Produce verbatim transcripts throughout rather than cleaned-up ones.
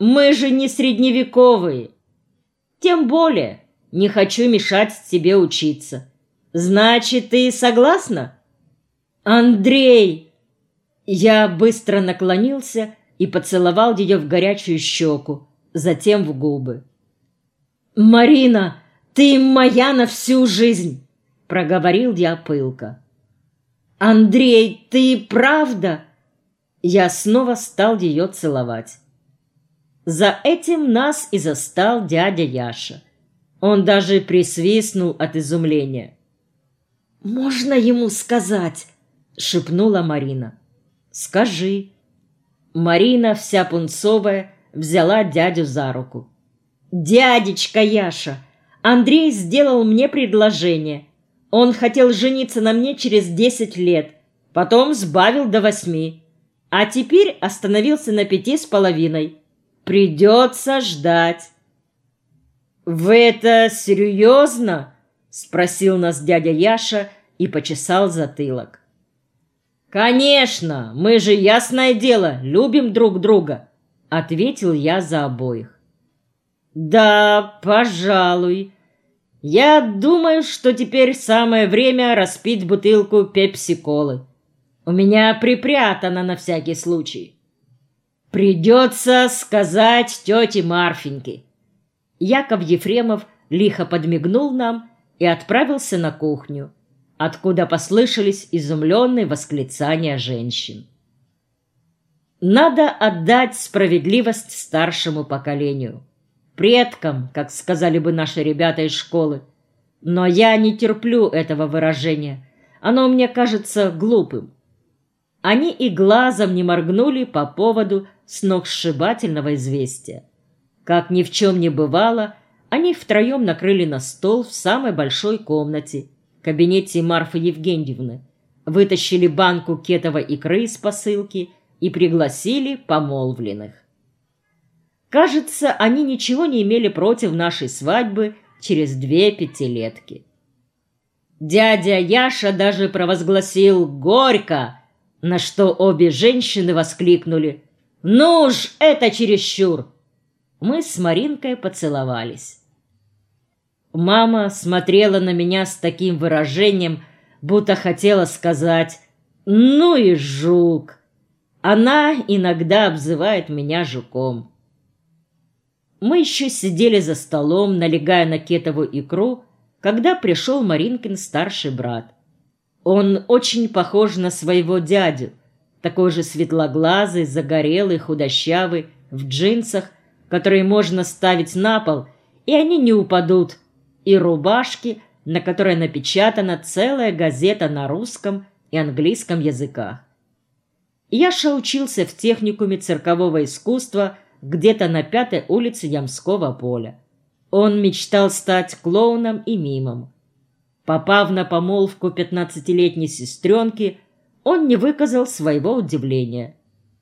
Мы же не средневековые. Тем более не хочу мешать тебе учиться. Значит, ты согласна? Андрей!» Я быстро наклонился и поцеловал ее в горячую щеку, затем в губы. «Марина, ты моя на всю жизнь!» — проговорил я пылко. «Андрей, ты правда?» Я снова стал ее целовать. За этим нас и застал дядя Яша. Он даже присвистнул от изумления. «Можно ему сказать?» — шепнула Марина. «Скажи». Марина, вся пунцовая, взяла дядю за руку. «Дядечка Яша, Андрей сделал мне предложение. Он хотел жениться на мне через десять лет, потом сбавил до восьми, а теперь остановился на пяти с половиной. Придется ждать». «Вы это серьезно?» — спросил нас дядя Яша и почесал затылок. «Конечно, мы же, ясное дело, любим друг друга», — ответил я за обоих. «Да, пожалуй. Я думаю, что теперь самое время распить бутылку пепси-колы. У меня припрятано на всякий случай. Придется сказать тете Марфеньке». Яков Ефремов лихо подмигнул нам и отправился на кухню, откуда послышались изумленные восклицания женщин. Надо отдать справедливость старшему поколению, предкам, как сказали бы наши ребята из школы. Но я не терплю этого выражения, оно мне кажется глупым. Они и глазом не моргнули по поводу сногсшибательного известия. Как ни в чем не бывало, они втроем накрыли на стол в самой большой комнате, кабинете Марфы Евгеньевны, вытащили банку кетовой икры из посылки и пригласили помолвленных. Кажется, они ничего не имели против нашей свадьбы через две пятилетки. Дядя Яша даже провозгласил «Горько!», на что обе женщины воскликнули «Ну ж, это чересчур!». Мы с Маринкой поцеловались. Мама смотрела на меня с таким выражением, будто хотела сказать «Ну и жук!». Она иногда обзывает меня жуком. Мы еще сидели за столом, налегая на кетовую икру, когда пришел Маринкин старший брат. Он очень похож на своего дядю, такой же светлоглазый, загорелый, худощавый, в джинсах, которые можно ставить на пол, и они не упадут, и рубашки, на которой напечатана целая газета на русском и английском языках. Яша учился в техникуме циркового искусства где-то на пятой улице Ямского поля. Он мечтал стать клоуном и мимом. Попав на помолвку пятнадцатилетней сестренки, он не выказал своего удивления.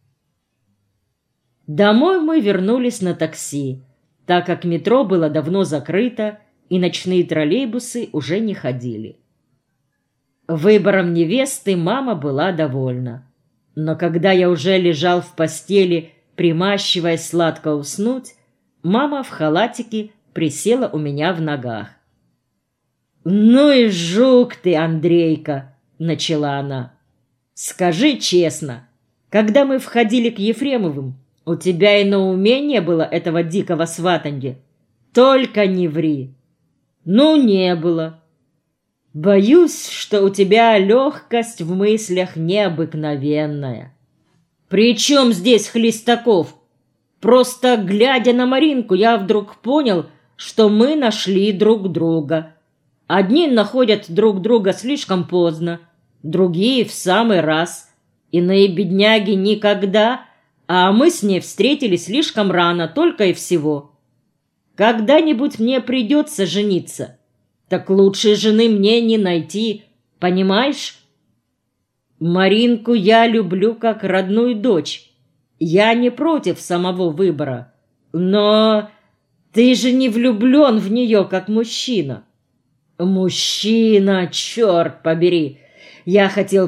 Домой мы вернулись на такси, так как метро было давно закрыто, и ночные троллейбусы уже не ходили. Выбором невесты мама была довольна. Но когда я уже лежал в постели, примащиваясь сладко уснуть, мама в халатике присела у меня в ногах. «Ну и жук ты, Андрейка!» — начала она. «Скажи честно, когда мы входили к Ефремовым, у тебя и на уме не было этого дикого сватанья? Только не ври!» «Ну, не было. Боюсь, что у тебя легкость в мыслях необыкновенная. При чем здесь Хлестаков? Просто, глядя на Маринку, я вдруг понял, что мы нашли друг друга. Одни находят друг друга слишком поздно, другие в самый раз. Иные бедняги никогда, а мы с ней встретились слишком рано, только и всего. Когда-нибудь мне придется жениться, так лучшей жены мне не найти, понимаешь? Маринку я люблю как родную дочь. Я не против самого выбора, но ты же не влюблен в нее как мужчина. Мужчина, черт побери! Я хотел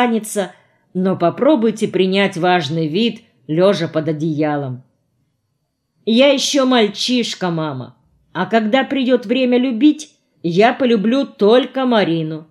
приосаниться, но попробуйте принять важный вид, лежа под одеялом. Я еще мальчишка, мама. А когда придет время любить, я полюблю только Марину.